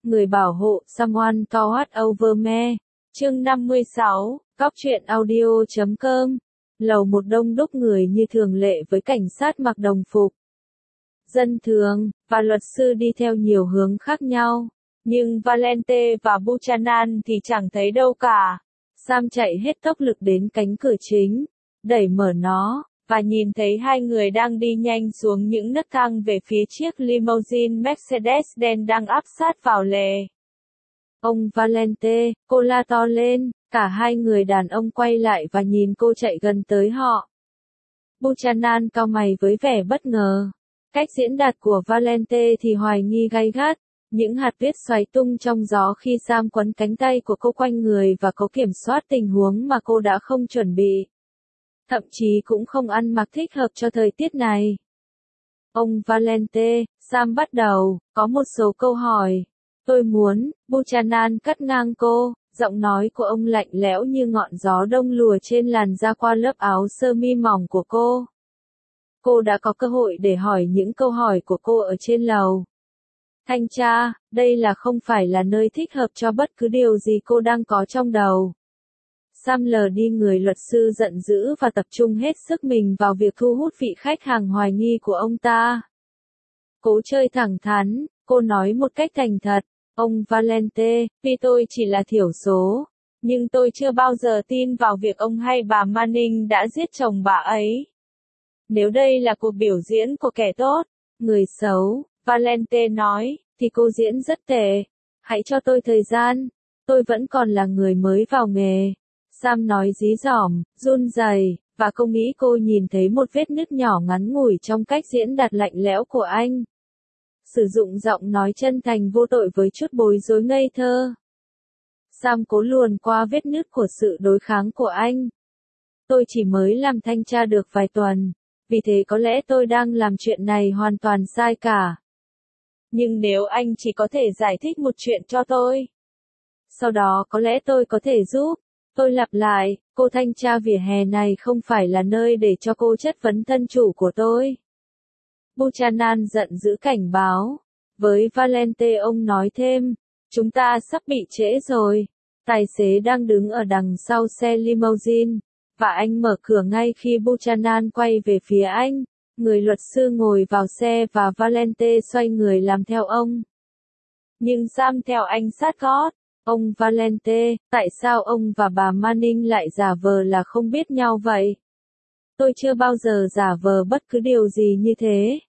người bảo hộ, someone to watch over me. Chương 56, Cóc truyện audio.com. Lầu một đông đúc người như thường lệ với cảnh sát mặc đồng phục, dân thường, và luật sư đi theo nhiều hướng khác nhau. Nhưng Valente và Buchanan thì chẳng thấy đâu cả. Sam chạy hết tốc lực đến cánh cửa chính, đẩy mở nó, và nhìn thấy hai người đang đi nhanh xuống những nấc thang về phía chiếc limousine Mercedes-Benz đang áp sát vào lề. Ông Valente, cô la to lên, cả hai người đàn ông quay lại và nhìn cô chạy gần tới họ. Buchanan cau mày với vẻ bất ngờ. Cách diễn đạt của Valente thì hoài nghi gay gắt. Những hạt tuyết xoáy tung trong gió khi Sam quấn cánh tay của cô quanh người và cố kiểm soát tình huống mà cô đã không chuẩn bị. Thậm chí cũng không ăn mặc thích hợp cho thời tiết này. Ông Valente, Sam bắt đầu, có một số câu hỏi. Tôi muốn, Buchanan cắt ngang cô, giọng nói của ông lạnh lẽo như ngọn gió đông lùa trên làn da qua lớp áo sơ mi mỏng của cô. Cô đã có cơ hội để hỏi những câu hỏi của cô ở trên lầu. Thanh tra, đây không phải là nơi thích hợp cho bất cứ điều gì cô đang có trong đầu. Sam lờ đi người luật sư giận dữ và tập trung hết sức mình vào việc thu hút vị khách hàng hoài nghi của ông ta. Cố chơi thẳng thắn, cô nói một cách thành thật. Ông Valente, vì tôi chỉ là thiểu số, nhưng tôi chưa bao giờ tin vào việc ông hay bà Manning đã giết chồng bà ấy. Nếu đây là cuộc biểu diễn của kẻ tốt, người xấu, Valente nói, thì cô diễn rất tệ. Hãy cho tôi thời gian, tôi vẫn còn là người mới vào nghề. Sam nói dí dỏm, run rẩy, và cô nghĩ cô nhìn thấy một vết nứt nhỏ ngắn ngủi trong cách diễn đạt lạnh lẽo của anh. Sử dụng giọng nói chân thành vô tội với chút bối rối ngây thơ. Sam cố luồn qua vết nứt của sự đối kháng của anh. Tôi chỉ mới làm thanh tra được vài tuần, vì thế có lẽ tôi đang làm chuyện này hoàn toàn sai cả. Nhưng nếu anh chỉ có thể giải thích một chuyện cho tôi, sau đó có lẽ tôi có thể giúp. Tôi lặp lại, cô thanh tra vỉa hè này không phải là nơi để cho cô chất vấn thân chủ của tôi. Buchanan giận dữ cảnh báo. Với Valente ông nói thêm, chúng ta sắp bị trễ rồi. Tài xế đang đứng ở đằng sau xe limousine, và anh mở cửa ngay khi Buchanan quay về phía anh. Người luật sư ngồi vào xe và Valente xoay người làm theo ông. Nhưng Sam theo anh sát gót. Ông Valente, tại sao ông và bà Manning lại giả vờ là không biết nhau vậy? Tôi chưa bao giờ giả vờ bất cứ điều gì như thế.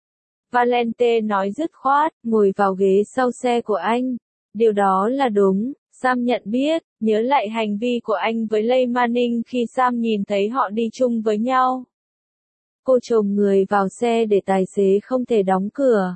Valente nói dứt khoát, ngồi vào ghế sau xe của anh. Điều đó là đúng, Sam nhận biết, nhớ lại hành vi của anh với Leigh Manning khi Sam nhìn thấy họ đi chung với nhau. Cô chồm người vào xe để tài xế không thể đóng cửa.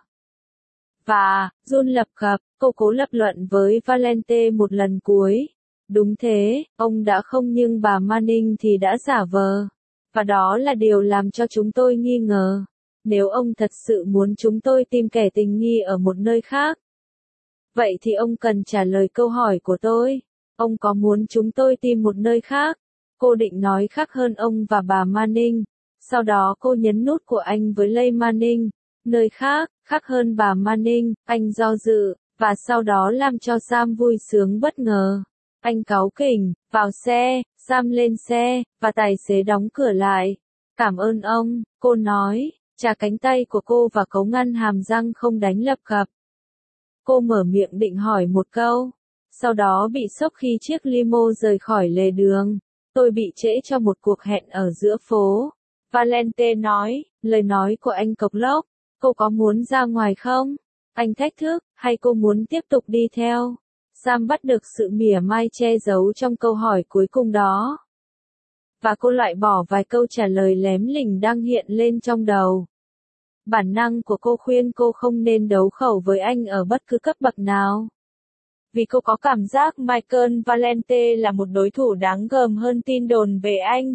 Và, run lập cập, cô cố lập luận với Valente một lần cuối. Đúng thế, ông đã không nhưng bà Manning thì đã giả vờ. Và đó là điều làm cho chúng tôi nghi ngờ. Nếu ông thật sự muốn chúng tôi tìm kẻ tình nghi ở một nơi khác, vậy thì ông cần trả lời câu hỏi của tôi. Ông có muốn chúng tôi tìm một nơi khác? Cô định nói khác hơn ông và bà Manning. Sau đó cô nhấn nút của anh với Leigh Manning. Nơi khác, khác hơn bà Manning, anh do dự, và sau đó làm cho Sam vui sướng bất ngờ. Anh cáu kỉnh, vào xe, Sam lên xe, và tài xế đóng cửa lại. Cảm ơn ông, cô nói, chà cánh tay của cô và cấu ngăn hàm răng không đánh lập cập. Cô mở miệng định hỏi một câu, sau đó bị sốc khi chiếc limo rời khỏi lề đường. Tôi bị trễ cho một cuộc hẹn ở giữa phố. Valente nói, lời nói của anh cộc lốc. Cô có muốn ra ngoài không? Anh thách thức, hay cô muốn tiếp tục đi theo? Sam bắt được sự mỉa mai che giấu trong câu hỏi cuối cùng đó. Và cô loại bỏ vài câu trả lời lém lỉnh đang hiện lên trong đầu. Bản năng của cô khuyên cô không nên đấu khẩu với anh ở bất cứ cấp bậc nào. Vì cô có cảm giác Michael Valente là một đối thủ đáng gờm hơn tin đồn về anh.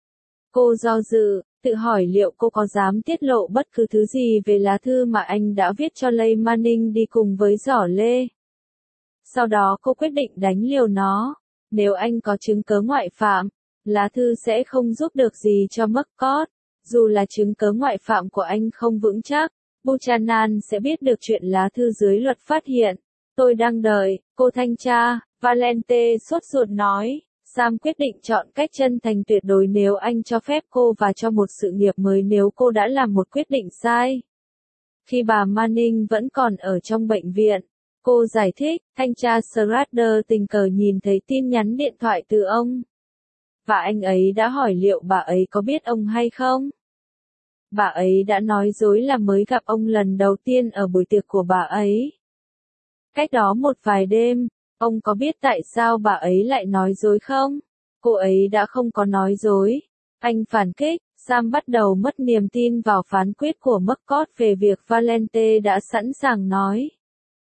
Cô do dự, tự hỏi liệu cô có dám tiết lộ bất cứ thứ gì về lá thư mà anh đã viết cho Leigh Manning đi cùng với giỏ lê. Sau đó cô quyết định đánh liều nó. Nếu anh có chứng cớ ngoại phạm, lá thư sẽ không giúp được gì cho McCord. Dù là chứng cớ ngoại phạm của anh không vững chắc, Buchanan sẽ biết được chuyện lá thư dưới luật phát hiện. Tôi đang đợi, cô thanh tra, Valente sốt ruột nói. Sam quyết định chọn cách chân thành tuyệt đối nếu anh cho phép cô và cho một sự nghiệp mới nếu cô đã làm một quyết định sai. Khi bà Manning vẫn còn ở trong bệnh viện, cô giải thích, thanh tra Schrader tình cờ nhìn thấy tin nhắn điện thoại từ ông. Và anh ấy đã hỏi liệu bà ấy có biết ông hay không. Bà ấy đã nói dối là mới gặp ông lần đầu tiên ở buổi tiệc của bà ấy. Cách đó một vài đêm, ông có biết tại sao bà ấy lại nói dối không? Cô ấy đã không có nói dối. Anh phản kích, Sam bắt đầu mất niềm tin vào phán quyết của McCord về việc Valente đã sẵn sàng nói.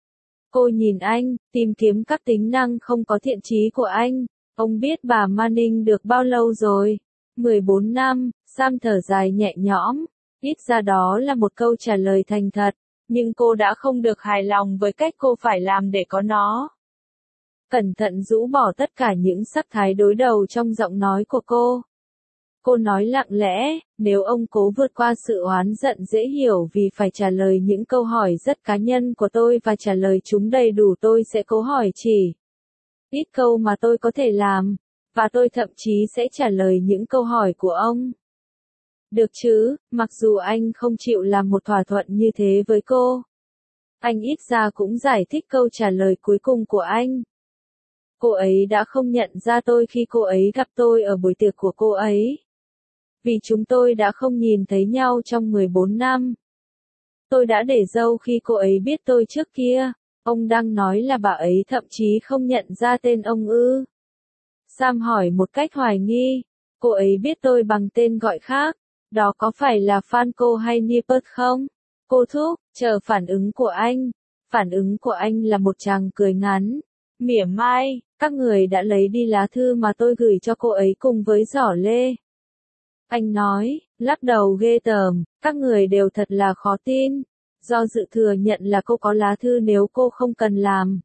Cô nhìn anh, tìm kiếm các tính năng không có thiện chí của anh. Ông biết bà Manning được bao lâu rồi? 14 năm, Sam thở dài nhẹ nhõm. Ít ra đó là một câu trả lời thành thật, nhưng cô đã không được hài lòng với cách cô phải làm để có nó. Cẩn thận rũ bỏ tất cả những sắc thái đối đầu trong giọng nói của cô. Cô nói lặng lẽ, nếu ông cố vượt qua sự oán giận dễ hiểu vì phải trả lời những câu hỏi rất cá nhân của tôi và trả lời chúng đầy đủ, tôi sẽ cố hỏi chỉ ít câu mà tôi có thể làm, và tôi thậm chí sẽ trả lời những câu hỏi của ông. Được chứ, mặc dù anh không chịu làm một thỏa thuận như thế với cô. Anh ít ra cũng giải thích câu trả lời cuối cùng của anh. Cô ấy đã không nhận ra tôi khi cô ấy gặp tôi ở buổi tiệc của cô ấy. Vì chúng tôi đã không nhìn thấy nhau trong 14 năm. Tôi đã để dâu khi cô ấy biết tôi trước kia. Ông đang nói là bà ấy thậm chí không nhận ra tên ông ư? Sam hỏi một cách hoài nghi. Cô ấy biết tôi bằng tên gọi khác. Đó có phải là Franco hay Nippert không? Cô thúc, chờ phản ứng của anh. Phản ứng của anh là một tràng cười ngắn. Mỉa mai, các người đã lấy đi lá thư mà tôi gửi cho cô ấy cùng với giỏ lê. Anh nói, lắc đầu ghê tởm, các người đều thật là khó tin. Do dự thừa nhận là cô có lá thư nếu cô không cần làm.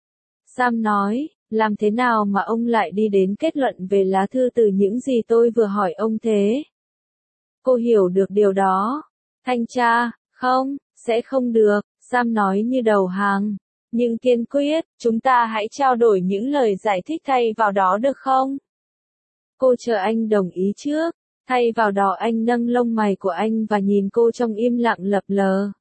Sam nói, làm thế nào mà ông lại đi đến kết luận về lá thư từ những gì tôi vừa hỏi ông thế? Cô hiểu được điều đó. Thanh tra, không, sẽ không được, Sam nói như đầu hàng. Nhưng kiên quyết, chúng ta hãy trao đổi những lời giải thích thay vào đó được không? Cô chờ anh đồng ý trước. Thay vào đó anh nâng lông mày của anh và nhìn cô trong im lặng lập lờ.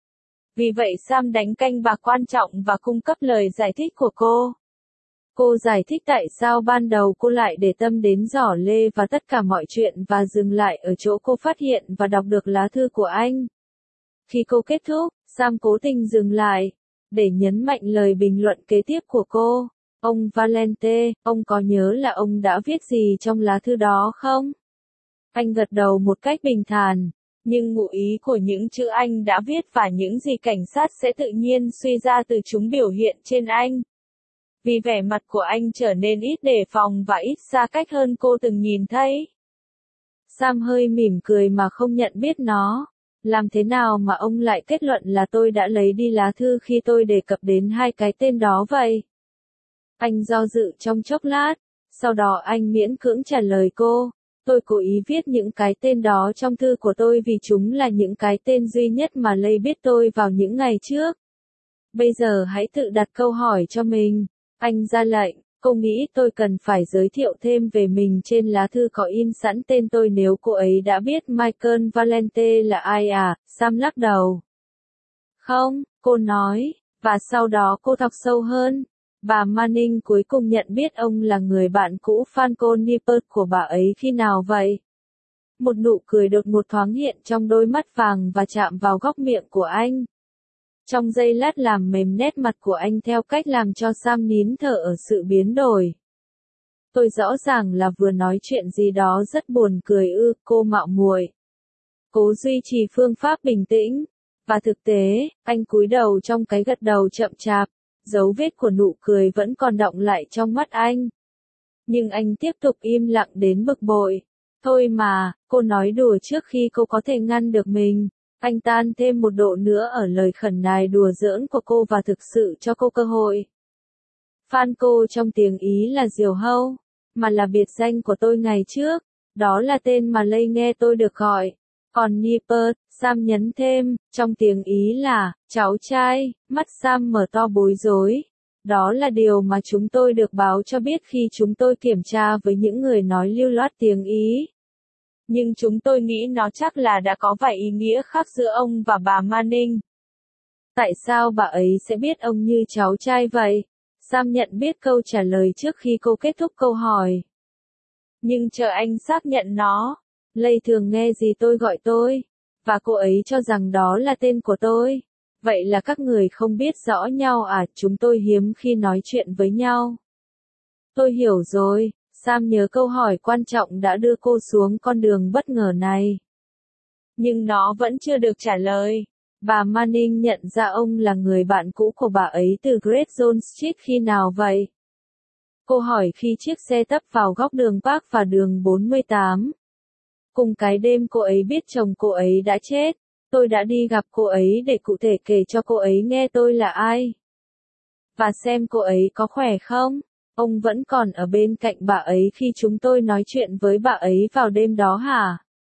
Vì vậy Sam đánh canh bạc quan trọng và cung cấp lời giải thích của cô. Cô giải thích tại sao ban đầu cô lại để tâm đến giỏ lê và tất cả mọi chuyện và dừng lại ở chỗ cô phát hiện và đọc được lá thư của anh. Khi cô kết thúc, Sam cố tình dừng lại, để nhấn mạnh lời bình luận kế tiếp của cô. Ông Valente, ông có nhớ là ông đã viết gì trong lá thư đó không? Anh gật đầu một cách bình thản, nhưng ngụ ý của những chữ anh đã viết và những gì cảnh sát sẽ tự nhiên suy ra từ chúng biểu hiện trên anh. Vì vẻ mặt của anh trở nên ít đề phòng và ít xa cách hơn cô từng nhìn thấy. Sam hơi mỉm cười mà không nhận biết nó. Làm thế nào mà ông lại kết luận là tôi đã lấy đi lá thư khi tôi đề cập đến hai cái tên đó vậy? Anh do dự trong chốc lát, sau đó anh miễn cưỡng trả lời cô. Tôi cố ý viết những cái tên đó trong thư của tôi vì chúng là những cái tên duy nhất mà Lay biết tôi vào những ngày trước. Bây giờ hãy tự đặt câu hỏi cho mình. Anh ra lệnh, cô nghĩ tôi cần phải giới thiệu thêm về mình trên lá thư có in sẵn tên tôi nếu cô ấy đã biết Michael Valente là ai à? Sam lắc đầu. Không, cô nói, và sau đó cô thọc sâu hơn. Bà Manning cuối cùng nhận biết ông là người bạn cũ Franco Nippert của bà ấy khi nào vậy? Một nụ cười đột ngột thoáng hiện trong đôi mắt vàng và chạm vào góc miệng của anh. Trong giây lát làm mềm nét mặt của anh theo cách làm cho Sam nín thở ở sự biến đổi. Tôi rõ ràng là vừa nói chuyện gì đó rất buồn cười ư, cô mạo muội. Cố duy trì phương pháp bình tĩnh. Và thực tế, anh cúi đầu trong cái gật đầu chậm chạp. Dấu vết của nụ cười vẫn còn đọng lại trong mắt anh. Nhưng anh tiếp tục im lặng đến bực bội. Thôi mà, cô nói đùa trước khi cô có thể ngăn được mình. Anh tan thêm một độ nữa ở lời khẩn nài đùa giỡn của cô và thực sự cho cô cơ hội. Franco trong tiếng Ý là diều hâu, mà là biệt danh của tôi ngày trước. Đó là tên mà Lay nghe tôi được gọi. Còn Nippert, Sam nhấn thêm, trong tiếng Ý là, cháu trai, mắt Sam mở to bối rối. Đó là điều mà chúng tôi được báo cho biết khi chúng tôi kiểm tra với những người nói lưu loát tiếng Ý. Nhưng chúng tôi nghĩ nó chắc là đã có vài ý nghĩa khác giữa ông và bà Manning. Tại sao bà ấy sẽ biết ông như cháu trai vậy? Sam nhận biết câu trả lời trước khi cô kết thúc câu hỏi. Nhưng chờ anh xác nhận nó. Lay thường nghe gì tôi gọi tôi. Và cô ấy cho rằng đó là tên của tôi. Vậy là các người không biết rõ nhau à? Chúng tôi hiếm khi nói chuyện với nhau. Tôi hiểu rồi. Sam nhớ câu hỏi quan trọng đã đưa cô xuống con đường bất ngờ này. Nhưng nó vẫn chưa được trả lời. Bà Manning nhận ra ông là người bạn cũ của bà ấy từ Great Zone Street khi nào vậy? Cô hỏi khi chiếc xe tấp vào góc đường Park và đường 48. Cùng cái đêm cô ấy biết chồng cô ấy đã chết, tôi đã đi gặp cô ấy để cụ thể kể cho cô ấy nghe tôi là ai. Và xem cô ấy có khỏe không? Ông vẫn còn ở bên cạnh bà ấy khi chúng tôi nói chuyện với bà ấy vào đêm đó hả?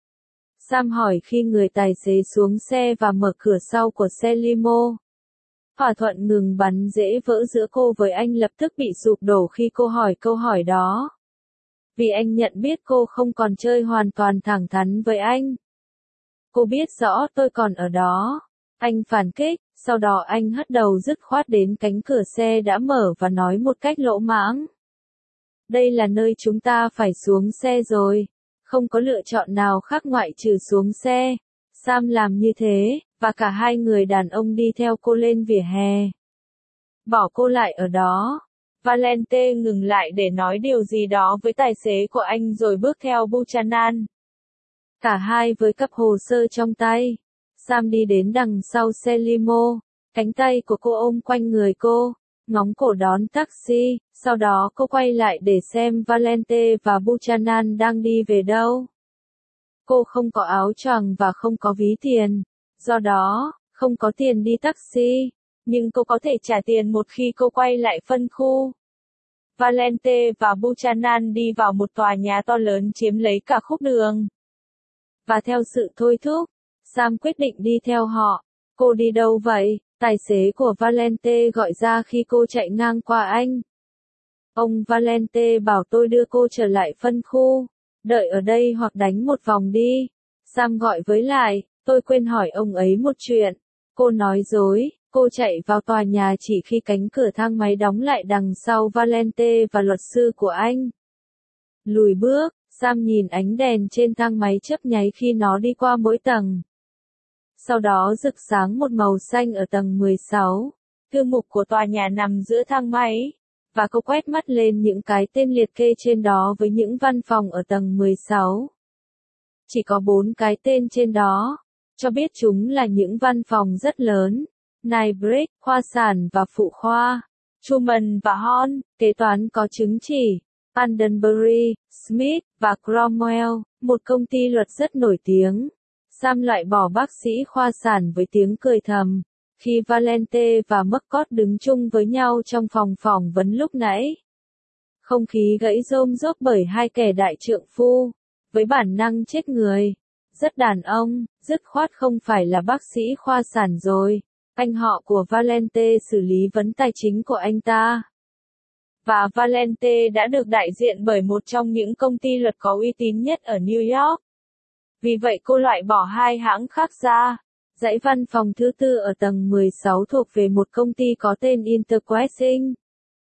Sam hỏi khi người tài xế xuống xe và mở cửa sau của xe limo. Thỏa thuận ngừng bắn dễ vỡ giữa cô với anh lập tức bị sụp đổ khi cô hỏi câu hỏi đó. Vì anh nhận biết cô không còn chơi hoàn toàn thẳng thắn với anh. Cô biết rõ tôi còn ở đó. Anh phản kích, sau đó anh hất đầu dứt khoát đến cánh cửa xe đã mở và nói một cách lỗ mãng. Đây là nơi chúng ta phải xuống xe rồi. Không có lựa chọn nào khác ngoại trừ xuống xe. Sam làm như thế, và cả hai người đàn ông đi theo cô lên vỉa hè. Bỏ cô lại ở đó. Valente ngừng lại để nói điều gì đó với tài xế của anh rồi bước theo Buchanan. Cả hai với cặp hồ sơ trong tay. Sam đi đến đằng sau xe limo, cánh tay của cô ôm quanh người cô, ngóng cổ đón taxi, sau đó cô quay lại để xem Valente và Buchanan đang đi về đâu. Cô không có áo choàng và không có ví tiền, do đó, không có tiền đi taxi, nhưng cô có thể trả tiền một khi cô quay lại phân khu. Valente và Buchanan đi vào một tòa nhà to lớn chiếm lấy cả khúc đường. Và theo sự thôi thúc, Sam quyết định đi theo họ. Cô đi đâu vậy? Tài xế của Valente gọi ra khi cô chạy ngang qua anh. Ông Valente bảo tôi đưa cô trở lại phân khu. Đợi ở đây hoặc đánh một vòng đi. Sam gọi với lại, tôi quên hỏi ông ấy một chuyện. Cô nói dối, cô chạy vào tòa nhà chỉ khi cánh cửa thang máy đóng lại đằng sau Valente và luật sư của anh. Lùi bước, Sam nhìn ánh đèn trên thang máy chớp nháy khi nó đi qua mỗi tầng. Sau đó rực sáng một màu xanh ở tầng 16. Thư mục của tòa nhà nằm giữa thang máy. Và cô quét mắt lên những cái tên liệt kê trên đó với những văn phòng ở tầng 16. Chỉ có 4 cái tên trên đó. Cho biết chúng là những văn phòng rất lớn. Nybrick, khoa sản và phụ khoa. Truman và Horn, kế toán có chứng chỉ. Aldenbury, Smith, và Cromwell, một công ty luật rất nổi tiếng. Sam loại bỏ bác sĩ khoa sản với tiếng cười thầm. Khi Valente và McCord đứng chung với nhau trong phòng phỏng vấn lúc nãy. Không khí gãy rôm rốp bởi hai kẻ đại trượng phu. Với bản năng chết người. Rất đàn ông, dứt khoát không phải là bác sĩ khoa sản rồi. Anh họ của Valente xử lý vấn tài chính của anh ta. Và Valente đã được đại diện bởi một trong những công ty luật có uy tín nhất ở New York. Vì vậy cô loại bỏ hai hãng khác ra. Dãy văn phòng thứ tư ở tầng 16 thuộc về một công ty có tên Interquest.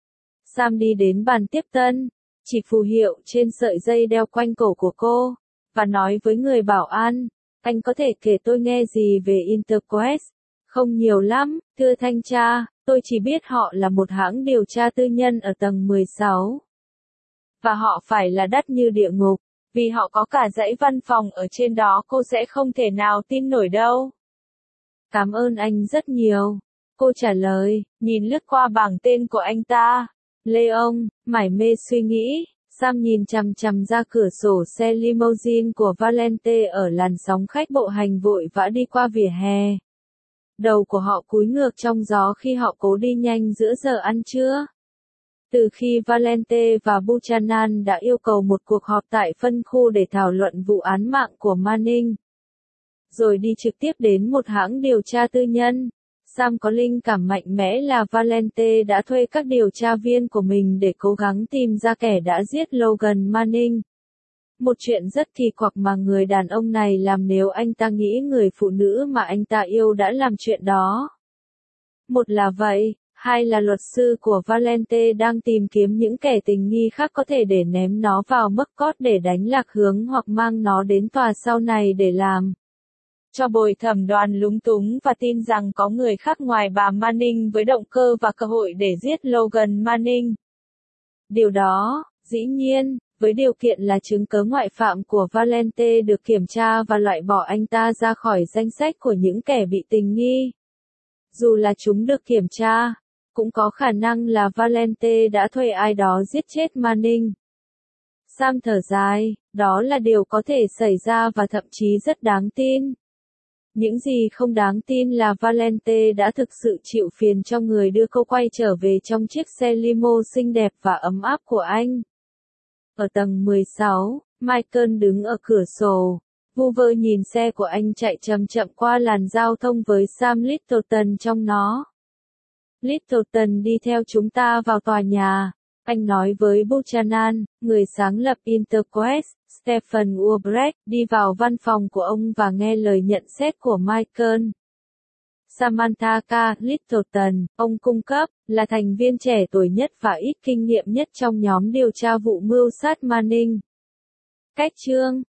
Sam đi đến bàn tiếp tân, chỉ phù hiệu trên sợi dây đeo quanh cổ của cô, và nói với người bảo an, anh có thể kể tôi nghe gì về Interquest? Không nhiều lắm, thưa thanh tra, tôi chỉ biết họ là một hãng điều tra tư nhân ở tầng 16. Và họ phải là đắt như địa ngục, vì họ có cả dãy văn phòng ở trên đó cô sẽ không thể nào tin nổi đâu. Cảm ơn anh rất nhiều. Cô trả lời, nhìn lướt qua bảng tên của anh ta. Leon, mải mê suy nghĩ, Sam nhìn chằm chằm ra cửa sổ xe limousine của Valente ở làn sóng khách bộ hành vội vã đi qua vỉa hè. Đầu của họ cúi ngược trong gió khi họ cố đi nhanh giữa giờ ăn trưa. Từ khi Valente và Buchanan đã yêu cầu một cuộc họp tại phân khu để thảo luận vụ án mạng của Manning. rồi đi trực tiếp đến một hãng điều tra tư nhân. Sam có linh cảm mạnh mẽ là Valente đã thuê các điều tra viên của mình để cố gắng tìm ra kẻ đã giết Logan Manning. Một chuyện rất kỳ quặc mà người đàn ông này làm nếu anh ta nghĩ người phụ nữ mà anh ta yêu đã làm chuyện đó. Một là vậy, hai là luật sư của Valente đang tìm kiếm những kẻ tình nghi khác có thể để ném nó vào McCord để đánh lạc hướng hoặc mang nó đến tòa sau này để làm cho bồi thẩm đoàn lúng túng và tin rằng có người khác ngoài bà Manning với động cơ và cơ hội để giết Logan Manning. Điều đó, dĩ nhiên, với điều kiện là chứng cớ ngoại phạm của Valente được kiểm tra và loại bỏ anh ta ra khỏi danh sách của những kẻ bị tình nghi. Dù là chúng được kiểm tra, cũng có khả năng là Valente đã thuê ai đó giết chết Manning. Sam thở dài, đó là điều có thể xảy ra và thậm chí rất đáng tin. Những gì không đáng tin là Valente đã thực sự chịu phiền cho người đưa cô quay trở về trong chiếc xe limo xinh đẹp và ấm áp của anh. Ở tầng 16, Michael đứng ở cửa sổ, vu vơ nhìn xe của anh chạy chậm chậm qua làn giao thông với Sam Littleton trong nó. Littleton đi theo chúng ta vào tòa nhà, anh nói với Buchanan, người sáng lập Interquest, Stephen Ulbrecht, đi vào văn phòng của ông và nghe lời nhận xét của Michael. Samantha K. Littleton, ông cung cấp, là thành viên trẻ tuổi nhất và ít kinh nghiệm nhất trong nhóm điều tra vụ mưu sát Manning. Cách chương